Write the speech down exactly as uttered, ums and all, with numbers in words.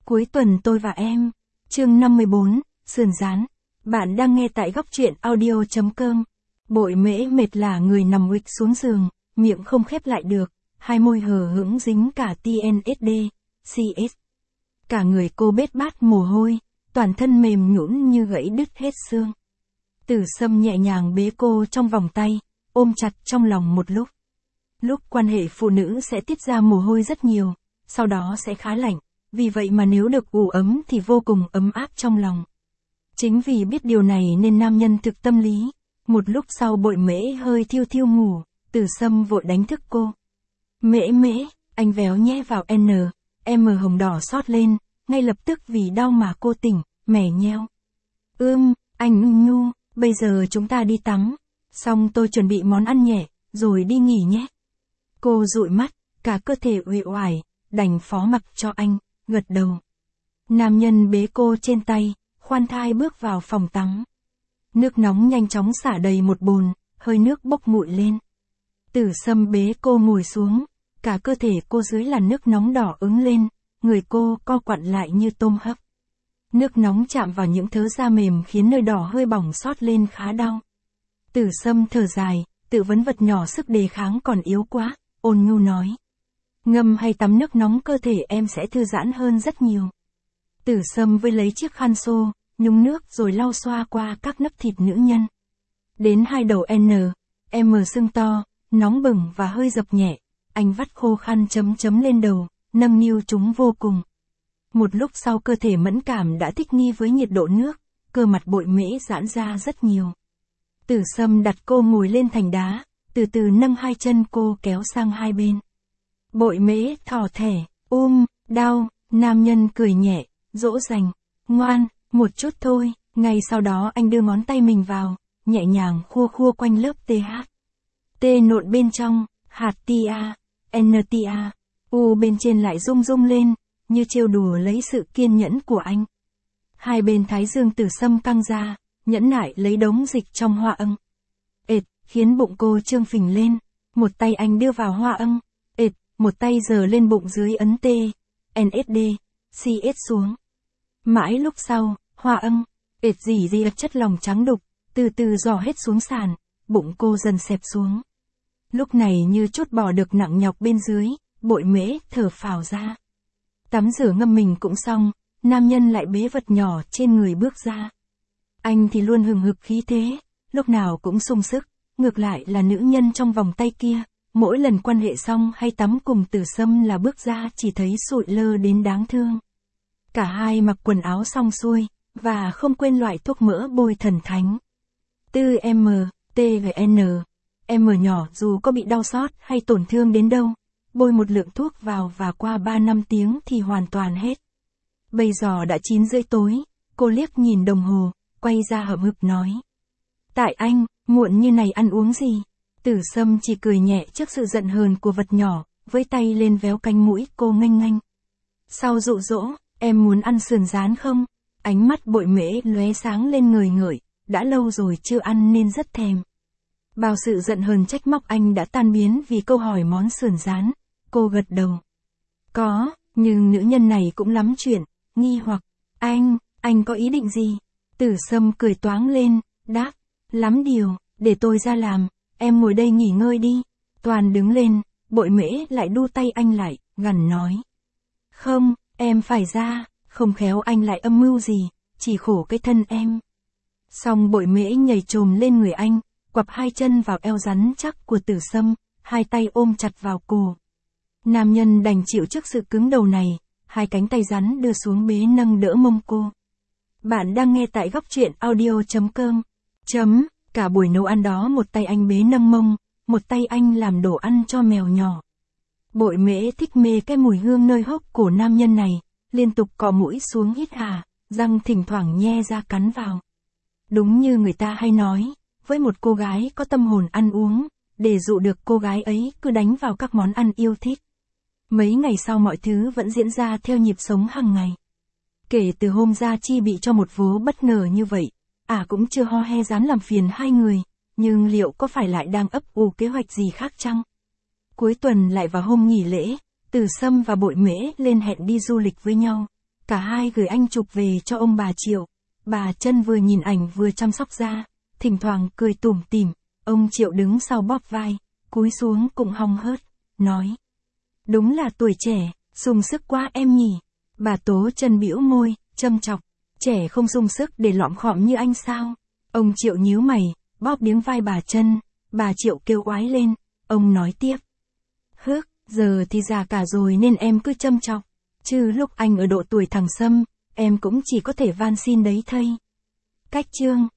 Cuối tuần tôi và em. Chương năm mươi bốn, sườn rán. Bạn đang nghe tại góc truyện audio chấm com. Bội Mễ mệt là người nằm uịch xuống giường, miệng không khép lại được, hai môi hờ hững dính cả tê en ét đê, xê ét. Cả người cô bết bát mồ hôi, toàn thân mềm nhũn như gãy đứt hết xương. Tử Sâm nhẹ nhàng bế cô trong vòng tay, ôm chặt trong lòng một lúc. Lúc quan hệ phụ nữ sẽ tiết ra mồ hôi rất nhiều, sau đó sẽ khá lạnh, vì vậy mà nếu được ủ ấm thì vô cùng ấm áp trong lòng. Chính vì biết điều này nên nam nhân thực tâm lý. Một lúc sau Bội Mễ hơi thiêu thiêu ngủ, Tử Sâm vội đánh thức cô. Mễ mễ, anh véo nhẹ vào N, em hồng đỏ xót lên, ngay lập tức vì đau mà cô tỉnh, mẻ nheo. Ưm, anh ưng nhu, bây giờ chúng ta đi tắm, xong tôi chuẩn bị món ăn nhẹ, rồi đi nghỉ nhé. Cô dụi mắt, cả cơ thể uể oải, đành phó mặc cho anh, gật đầu. Nam nhân bế cô trên tay, khoan thai bước vào phòng tắm. Nước nóng nhanh chóng xả đầy một bồn, hơi nước bốc nguội lên. Tử Sâm bế cô ngồi xuống, cả cơ thể cô dưới làn nước nóng đỏ ứng lên, người cô co quặn lại như tôm hấp. Nước nóng chạm vào những thớ da mềm khiến nơi đỏ hơi bỏng xót lên khá đau. Tử Sâm thở dài, tự vấn vật nhỏ sức đề kháng còn yếu quá, ôn nhu nói. Ngâm hay tắm nước nóng cơ thể em sẽ thư giãn hơn rất nhiều. Tử Sâm với lấy chiếc khăn xô, nhúng nước rồi lau xoa qua các nấc thịt nữ nhân. Đến hai đầu N, M sưng to, nóng bừng và hơi dập nhẹ, anh vắt khô khăn chấm chấm lên đầu, nâng niu chúng vô cùng. Một lúc sau cơ thể mẫn cảm đã thích nghi với nhiệt độ nước, cơ mặt Bội Mễ giãn ra rất nhiều. Tử Sâm đặt cô ngồi lên thành đá, từ từ nâng hai chân cô kéo sang hai bên. Bội Mễ thỏ thẻ, um, đau, nam nhân cười nhẹ, dỗ dành, ngoan, một chút thôi, ngay sau đó anh đưa ngón tay mình vào, nhẹ nhàng khua khua quanh lớp tê hát. T nộn bên trong, hạt tia, N tia, U bên trên lại rung rung lên, như trêu đùa lấy sự kiên nhẫn của anh. Hai bên thái dương Tử Sâm căng ra, nhẫn nại lấy đống dịch trong hoa âng. Ệt, khiến bụng cô trương phình lên, một tay anh đưa vào hoa âng, ệt, một tay giở lên bụng dưới ấn T, en ét đê, xê ét xuống. Mãi lúc sau, hoa âng, ệt dỉ dì chất lòng trắng đục, từ từ dò hết xuống sàn, bụng cô dần xẹp xuống. Lúc này như trút bỏ được nặng nhọc bên dưới, Bội Mễ thở phào ra. Tắm rửa ngâm mình cũng xong, nam nhân lại bế vật nhỏ trên người bước ra. Anh thì luôn hừng hực khí thế, lúc nào cũng sung sức, ngược lại là nữ nhân trong vòng tay kia, mỗi lần quan hệ xong hay tắm cùng Tử Sâm là bước ra chỉ thấy sụi lơ đến đáng thương. Cả hai mặc quần áo xong xuôi, và không quên loại thuốc mỡ bôi thần thánh. Tư M, T và N, M nhỏ dù có bị đau xót hay tổn thương đến đâu, bôi một lượng thuốc vào và qua ba năm tiếng thì hoàn toàn hết. Bây giờ đã chín rưỡi tối, cô liếc nhìn đồng hồ, quay ra hậm hực nói. Tại anh, muộn như này ăn uống gì? Tử Sâm chỉ cười nhẹ trước sự giận hờn của vật nhỏ, với tay lên véo cánh mũi cô nghênh nghênh. Sau dụ dỗ, em muốn ăn sườn rán không? Ánh mắt Bội Mễ lóe sáng lên ngời ngời, đã lâu rồi chưa ăn nên rất thèm. Bao sự giận hờn trách móc anh đã tan biến vì câu hỏi món sườn rán. Cô gật đầu. Có, nhưng nữ nhân này cũng lắm chuyện, nghi hoặc. Anh, anh có ý định gì? Tử Sâm cười toáng lên, đáp. Lắm điều, để tôi ra làm, em ngồi đây nghỉ ngơi đi. Toàn đứng lên, Bội Mễ lại đu tay anh lại, gằn nói. Không, em phải ra, không khéo anh lại âm mưu gì, chỉ khổ cái thân em. Xong Bội Mễ nhảy trồm lên người anh, quặp hai chân vào eo rắn chắc của Tử Sâm, hai tay ôm chặt vào cổ. Nam nhân đành chịu trước sự cứng đầu này, hai cánh tay rắn đưa xuống bế nâng đỡ mông cô. Bạn đang nghe tại góc truyện audio chấm com. Chấm, cả buổi nấu ăn đó một tay anh bế nâng mông, một tay anh làm đồ ăn cho mèo nhỏ. Bội Mễ thích mê cái mùi hương nơi hốc cổ nam nhân này, liên tục cọ mũi xuống hít hà, răng thỉnh thoảng nhe ra cắn vào. Đúng như người ta hay nói, với một cô gái có tâm hồn ăn uống, để dụ được cô gái ấy cứ đánh vào các món ăn yêu thích. Mấy ngày sau mọi thứ vẫn diễn ra theo nhịp sống hàng ngày. Kể từ hôm Gia Chi bị cho một vố bất ngờ như vậy, à cũng chưa ho he dám làm phiền hai người, nhưng liệu có phải lại đang ấp ủ kế hoạch gì khác chăng? Cuối tuần lại vào hôm nghỉ lễ, Tử Sâm và Bội Mễ lên hẹn đi du lịch với nhau. Cả hai gửi anh chụp về cho ông bà Triệu. Bà Trân vừa nhìn ảnh vừa chăm sóc da, thỉnh thoảng cười tủm tỉm. Ông Triệu đứng sau bóp vai, cúi xuống cũng hong hớt, nói. Đúng là tuổi trẻ, sung sức quá em nhỉ. Bà Tố Trân bĩu môi, châm chọc. Trẻ không sung sức để lọm khọm như anh sao? Ông Triệu nhíu mày, bóp miếng vai bà Trân. Bà Triệu kêu oái lên. Ông nói tiếp. Hước, giờ thì già cả rồi nên em cứ châm chọc. Chứ lúc anh ở độ tuổi thằng Sâm, em cũng chỉ có thể van xin đấy thây. Cách chương.